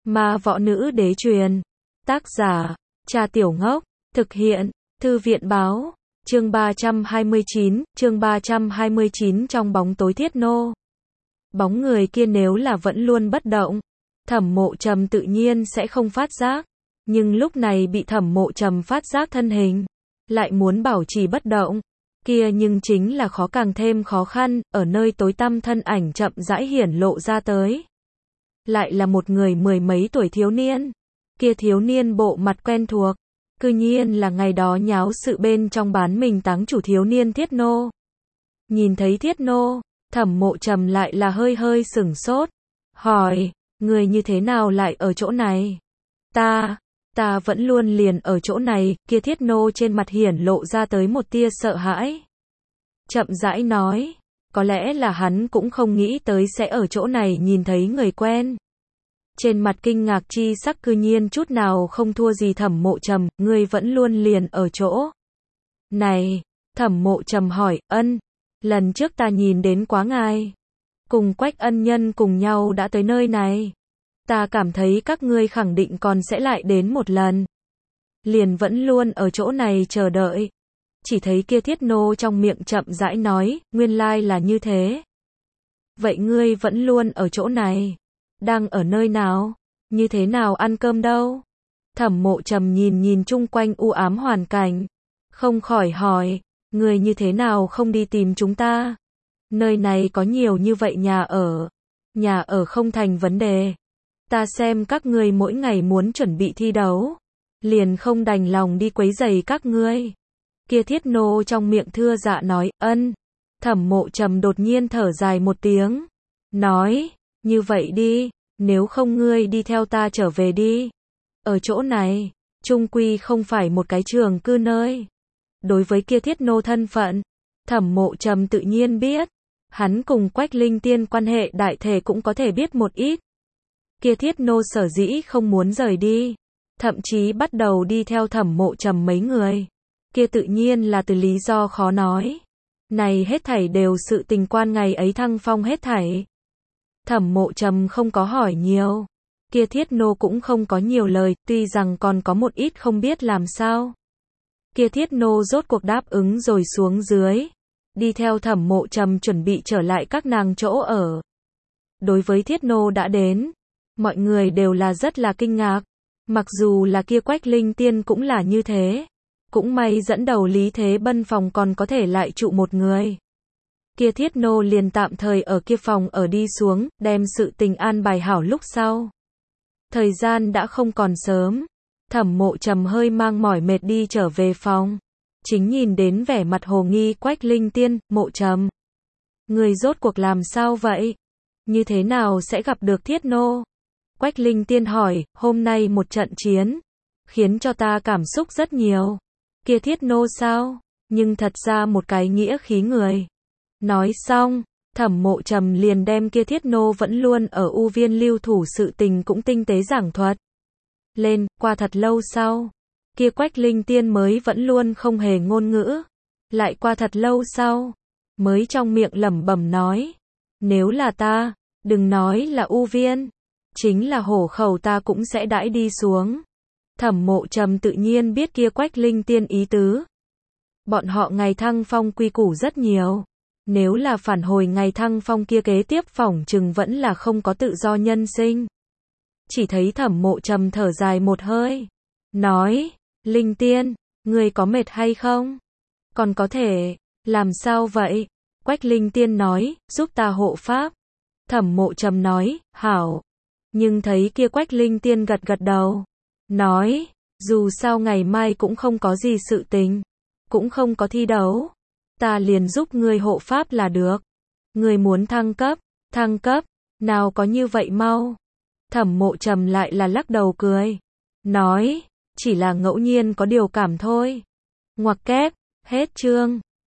Ma võ nữ đế truyền. Tác giả, Trà Tiểu Ngốc. Thực hiện, Thư viện báo. Chương 329, trong bóng tối Thiết Nô. Bóng người kia nếu là vẫn luôn bất động, Thẩm Mộ Trầm tự nhiên sẽ không phát giác. Nhưng lúc này bị Thẩm Mộ Trầm phát giác thân hình, lại muốn bảo trì bất động, kia nhưng chính là càng thêm khó khăn, ở nơi tối tăm thân ảnh chậm rãi hiển lộ ra tới. Lại là một người mười mấy tuổi thiếu niên. Kia thiếu niên bộ mặt quen thuộc, cư nhiên là ngày đó nháo sự bên trong bán mình táng chủ thiếu niên Thiết Nô. Nhìn thấy Thiết Nô, Thẩm Mộ Trầm lại là hơi hơi sửng sốt, hỏi, người như thế nào lại ở chỗ này? Ta vẫn luôn liền ở chỗ này. Kia Thiết Nô trên mặt hiển lộ ra tới một tia sợ hãi. Chậm rãi nói, có lẽ là hắn cũng không nghĩ tới sẽ ở chỗ này nhìn thấy người quen. Trên mặt kinh ngạc chi sắc cư nhiên chút nào không thua gì Thẩm Mộ Trầm, ngươi vẫn luôn liền ở chỗ này. Thẩm Mộ Trầm hỏi, lần trước ta nhìn đến quá ngài, cùng Quách ân nhân cùng nhau đã tới nơi này. Ta cảm thấy các ngươi khẳng định còn sẽ lại đến một lần. Liền vẫn luôn ở chỗ này chờ đợi. Chỉ thấy kia Thiết Nô trong miệng chậm rãi nói, nguyên lai là như thế. Vậy ngươi vẫn luôn ở chỗ này. Đang ở nơi nào? Như thế nào ăn cơm đâu? Thẩm Mộ Trầm nhìn chung quanh u ám hoàn cảnh, không khỏi hỏi, người như thế nào không đi tìm chúng ta? Nơi này có nhiều như vậy nhà ở không thành vấn đề. Ta xem các ngươi mỗi ngày muốn chuẩn bị thi đấu, liền không đành lòng đi quấy rầy các ngươi. Kia Thiết Nô trong miệng thưa dạ nói, Thẩm Mộ Trầm đột nhiên thở dài một tiếng, nói, như vậy đi, nếu không ngươi đi theo ta trở về đi. Ở chỗ này, chung quy không phải một cái trường cư nơi. Đối với kia Thiết Nô thân phận, Thẩm Mộ Trầm tự nhiên biết, hắn cùng Quách Linh Tiên quan hệ đại thể cũng có thể biết một ít. Kia Thiết Nô sở dĩ không muốn rời đi, thậm chí bắt đầu đi theo Thẩm Mộ Trầm mấy người, kia tự nhiên là từ lý do khó nói. Này hết thảy đều sự tình quan ngày ấy thăng phong hết thảy. Thẩm Mộ Trầm không có hỏi nhiều, kia Thiết Nô cũng không có nhiều lời, tuy rằng còn có một ít không biết làm sao. Kia Thiết Nô rốt cuộc đáp ứng rồi xuống dưới, đi theo Thẩm Mộ Trầm chuẩn bị trở lại các nàng chỗ ở. Đối với Thiết Nô đã đến, mọi người đều là rất là kinh ngạc, mặc dù là kia Quách Linh Tiên cũng là như thế. Cũng may dẫn đầu Lý Thế Bân phòng còn có thể lại trụ một người. Kia Thiết Nô liền tạm thời ở kia phòng ở đi xuống, đem sự tình an bài hảo lúc sau. Thời gian đã không còn sớm, Thẩm Mộ Trầm hơi mang mỏi mệt đi trở về phòng. Chính nhìn đến vẻ mặt hồ nghi Quách Linh Tiên, Mộ Trầm. Người rốt cuộc làm sao vậy? Như thế nào sẽ gặp được Thiết Nô? Quách Linh Tiên hỏi, hôm nay một trận chiến, khiến cho ta cảm xúc rất nhiều. Kia Thiết Nô sao? Nhưng thật ra một cái nghĩa khí người. Nói xong, Thẩm Mộ Trầm liền đem kia Thiết Nô vẫn luôn ở U Viên lưu thủ sự tình cũng tinh tế giảng thuật lên. Qua thật lâu sau, kia Quách Linh Tiên mới vẫn luôn không hề ngôn ngữ. Lại qua thật lâu sau, mới trong miệng lẩm bẩm nói, nếu là ta, đừng nói là U Viên, chính là hổ khẩu ta cũng sẽ đãi đi xuống. Thẩm Mộ Trầm tự nhiên biết kia Quách Linh Tiên ý tứ. Bọn họ ngày thăng phong quy củ rất nhiều. Nếu là phản hồi ngày thăng phong kia kế tiếp phỏng chừng vẫn là không có tự do nhân sinh. Chỉ thấy Thẩm Mộ Trầm thở dài một hơi, nói, Linh Tiên, người có mệt hay không? Còn có thể, làm sao vậy? Quách Linh Tiên nói, giúp ta hộ pháp. Thẩm Mộ Trầm nói, hảo. Nhưng thấy kia Quách Linh Tiên gật gật đầu, nói, dù sao ngày mai cũng không có gì sự tình, cũng không có thi đấu, ta liền giúp ngươi hộ pháp là được. Ngươi muốn thăng cấp, nào có như vậy mau. Thẩm Mộ Trầm lại là lắc đầu cười, nói, chỉ là ngẫu nhiên có điều cảm thôi. Ngoặc kép, hết chương.